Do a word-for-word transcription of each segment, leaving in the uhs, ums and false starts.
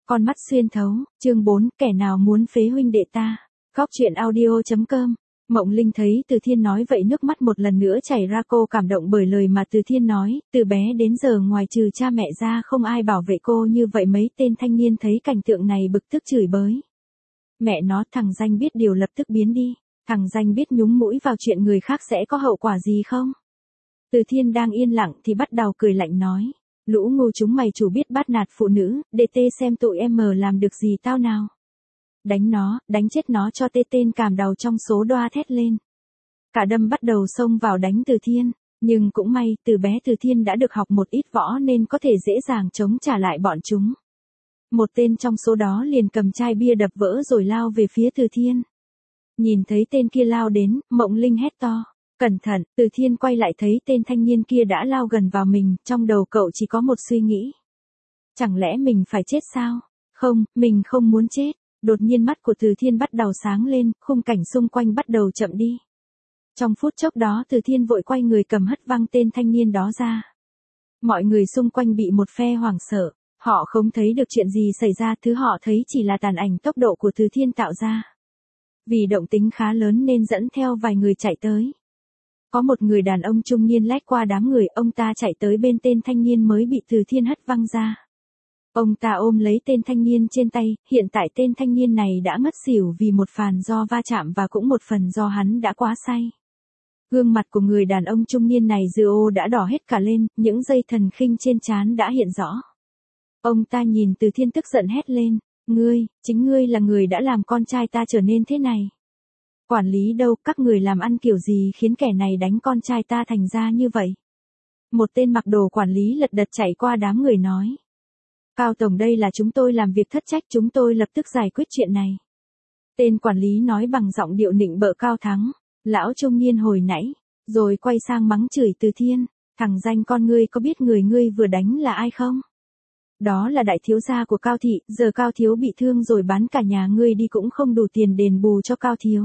Con mắt xuyên thấu, chương bốn, kẻ nào muốn phế huynh đệ ta. Góc truyện audio chấm com. Mộng Linh thấy Từ Thiên nói vậy nước mắt một lần nữa chảy ra, cô cảm động bởi lời mà Từ Thiên nói, từ bé đến giờ ngoài trừ cha mẹ ra không ai bảo vệ cô như vậy. Mấy tên thanh niên thấy cảnh tượng này bực tức chửi bới. Mẹ nó, thằng danh biết điều lập tức biến đi, thằng danh biết nhúng mũi vào chuyện người khác sẽ có hậu quả gì không? Từ Thiên đang yên lặng thì bắt đầu cười lạnh nói. Lũ ngu chúng mày chủ biết bắt nạt phụ nữ, để tê xem tụi em mờ làm được gì tao nào. Đánh nó, đánh chết nó cho tê. Tên cảm đầu trong số đoa thét lên. Cả đâm bắt đầu xông vào đánh Từ Thiên, nhưng cũng may, từ bé Từ Thiên đã được học một ít võ nên có thể dễ dàng chống trả lại bọn chúng. Một tên trong số đó liền cầm chai bia đập vỡ rồi lao về phía Từ Thiên. Nhìn thấy tên kia lao đến, Mộng Linh hét to. Cẩn thận, Từ Thiên quay lại thấy tên thanh niên kia đã lao gần vào mình, trong đầu cậu chỉ có một suy nghĩ. Chẳng lẽ mình phải chết sao? Không, mình không muốn chết. Đột nhiên mắt của Từ Thiên bắt đầu sáng lên, khung cảnh xung quanh bắt đầu chậm đi. Trong phút chốc đó Từ Thiên vội quay người cầm hất văng tên thanh niên đó ra. Mọi người xung quanh bị một phe hoảng sợ, họ không thấy được chuyện gì xảy ra, thứ họ thấy chỉ là tàn ảnh tốc độ của Từ Thiên tạo ra. Vì động tính khá lớn nên dẫn theo vài người chạy tới. Có một người đàn ông trung niên lách qua đám người, ông ta chạy tới bên tên thanh niên mới bị Từ Thiên hất văng ra. Ông ta ôm lấy tên thanh niên trên tay, hiện tại tên thanh niên này đã ngất xỉu vì một phần do va chạm và cũng một phần do hắn đã quá say. Gương mặt của người đàn ông trung niên này dư ô đã đỏ hết cả lên, những dây thần khinh trên trán đã hiện rõ. Ông ta nhìn Từ Thiên tức giận hét lên, ngươi, chính ngươi là người đã làm con trai ta trở nên thế này. Quản lý đâu, các người làm ăn kiểu gì khiến kẻ này đánh con trai ta thành ra như vậy? Một tên mặc đồ quản lý lật đật chạy qua đám người nói. Cao tổng, đây là chúng tôi làm việc thất trách, chúng tôi lập tức giải quyết chuyện này. Tên quản lý nói bằng giọng điệu nịnh bợ Cao Thắng. Lão trung niên hồi nãy, rồi quay sang mắng chửi Từ Thiên. Thằng danh con, ngươi có biết người ngươi vừa đánh là ai không? Đó là đại thiếu gia của Cao thị, giờ Cao thiếu bị thương rồi bán cả nhà ngươi đi cũng không đủ tiền đền bù cho Cao thiếu.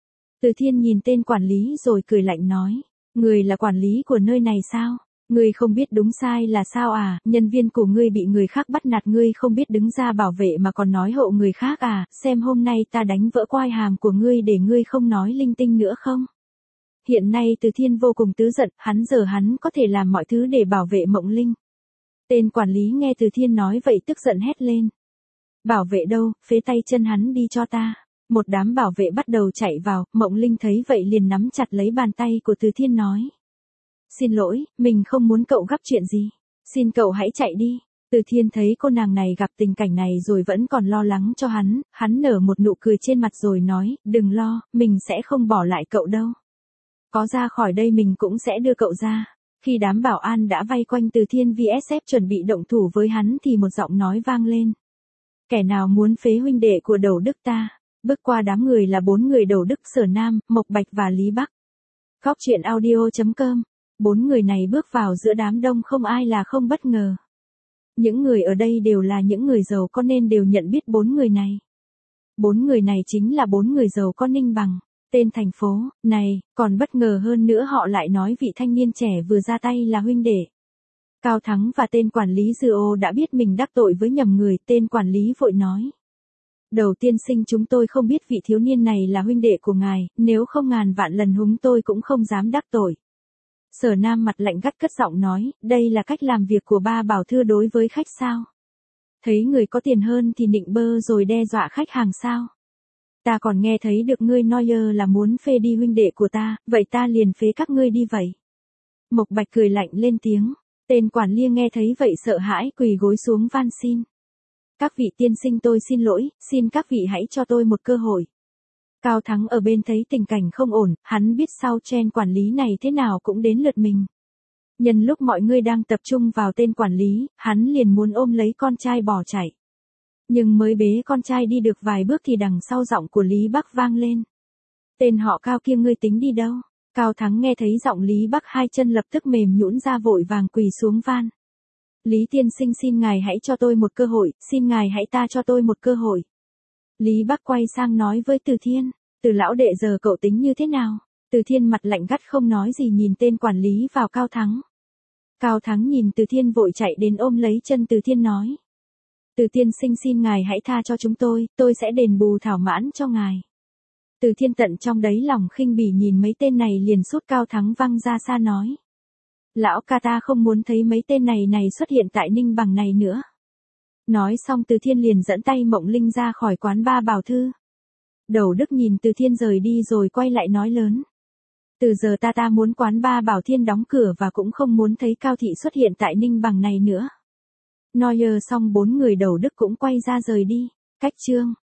Từ Thiên nhìn tên quản lý rồi cười lạnh nói, ngươi là quản lý của nơi này sao? Ngươi không biết đúng sai là sao à? Nhân viên của ngươi bị người khác bắt nạt, ngươi không biết đứng ra bảo vệ mà còn nói hộ người khác à? Xem hôm nay ta đánh vỡ quai hàm của ngươi để ngươi không nói linh tinh nữa không? Hiện nay Từ Thiên vô cùng tức giận, hắn giờ hắn có thể làm mọi thứ để bảo vệ Mộng Linh. Tên quản lý nghe Từ Thiên nói vậy tức giận hét lên. Bảo vệ đâu, phế tay chân hắn đi cho ta. Một đám bảo vệ bắt đầu chạy vào, Mộng Linh thấy vậy liền nắm chặt lấy bàn tay của Từ Thiên nói. Xin lỗi, mình không muốn cậu gặp chuyện gì. Xin cậu hãy chạy đi. Từ Thiên thấy cô nàng này gặp tình cảnh này rồi vẫn còn lo lắng cho hắn, hắn nở một nụ cười trên mặt rồi nói, đừng lo, mình sẽ không bỏ lại cậu đâu. Có ra khỏi đây mình cũng sẽ đưa cậu ra. Khi đám bảo an đã vây quanh Từ Thiên vê ét chuẩn bị động thủ với hắn thì một giọng nói vang lên. Kẻ nào muốn phế huynh đệ của Đầu Đức ta? Bước qua đám người là bốn người Đầu Đức, Sở Nam, Mộc Bạch và Lý Bắc. Góc truyện audio chấm com. Bốn người này bước vào giữa đám đông không ai là không bất ngờ. Những người ở đây đều là những người giàu có nên đều nhận biết bốn người này. Bốn người này chính là bốn người giàu có Ninh Bằng, tên thành phố, này, còn bất ngờ hơn nữa họ lại nói vị thanh niên trẻ vừa ra tay là huynh đệ. Cao Thắng và tên quản lý Dư Ô đã biết mình đắc tội với nhầm người, tên quản lý vội nói. Đầu tiên sinh, chúng tôi không biết vị thiếu niên này là huynh đệ của ngài, nếu không ngàn vạn lần húng tôi cũng không dám đắc tội. Sở Nam mặt lạnh gắt cất giọng nói, đây là cách làm việc của ba bảo thư đối với khách sao? Thấy người có tiền hơn thì nịnh bơ rồi đe dọa khách hàng sao? Ta còn nghe thấy được ngươi nói là muốn phê đi huynh đệ của ta, vậy ta liền phế các ngươi đi vậy. Mộc Bạch cười lạnh lên tiếng, tên quản lia nghe thấy vậy sợ hãi quỳ gối xuống van xin. Các vị tiên sinh, tôi xin lỗi, xin các vị hãy cho tôi một cơ hội. Cao Thắng ở bên thấy tình cảnh không ổn, hắn biết sau trên quản lý này thế nào cũng đến lượt mình. Nhân lúc mọi người đang tập trung vào tên quản lý, hắn liền muốn ôm lấy con trai bỏ chạy. Nhưng mới bế con trai đi được vài bước thì đằng sau giọng của Lý Bắc vang lên. Tên họ Cao kia ngươi tính đi đâu? Cao Thắng nghe thấy giọng Lý Bắc hai chân lập tức mềm nhũn ra vội vàng quỳ xuống van. Lý tiên sinh, xin ngài hãy cho tôi một cơ hội, xin ngài hãy ta cho tôi một cơ hội. Lý Bắc quay sang nói với Từ Thiên, Từ lão đệ giờ cậu tính như thế nào? Từ Thiên mặt lạnh gắt không nói gì nhìn tên quản lý vào Cao Thắng. Cao Thắng nhìn Từ Thiên vội chạy đến ôm lấy chân Từ Thiên nói. Từ tiên sinh xin ngài hãy tha cho chúng tôi, tôi sẽ đền bù thỏa mãn cho ngài. Từ thiên tận trong đáy lòng khinh bỉ nhìn mấy tên này liền sút cao thắng văng ra xa nói. Lão ca ta không muốn thấy mấy tên này này xuất hiện tại Ninh Bằng này nữa. Nói xong Từ Thiên liền dẫn tay Mộng Linh ra khỏi quán ba Bảo Thư. Đầu Đức nhìn Từ Thiên rời đi rồi quay lại nói lớn. Từ giờ ta ta muốn quán ba Bảo Thiên đóng cửa và cũng không muốn thấy Cao Thị xuất hiện tại Ninh Bằng này nữa. Nói xong bốn người Đầu Đức cũng quay ra rời đi. Cách chương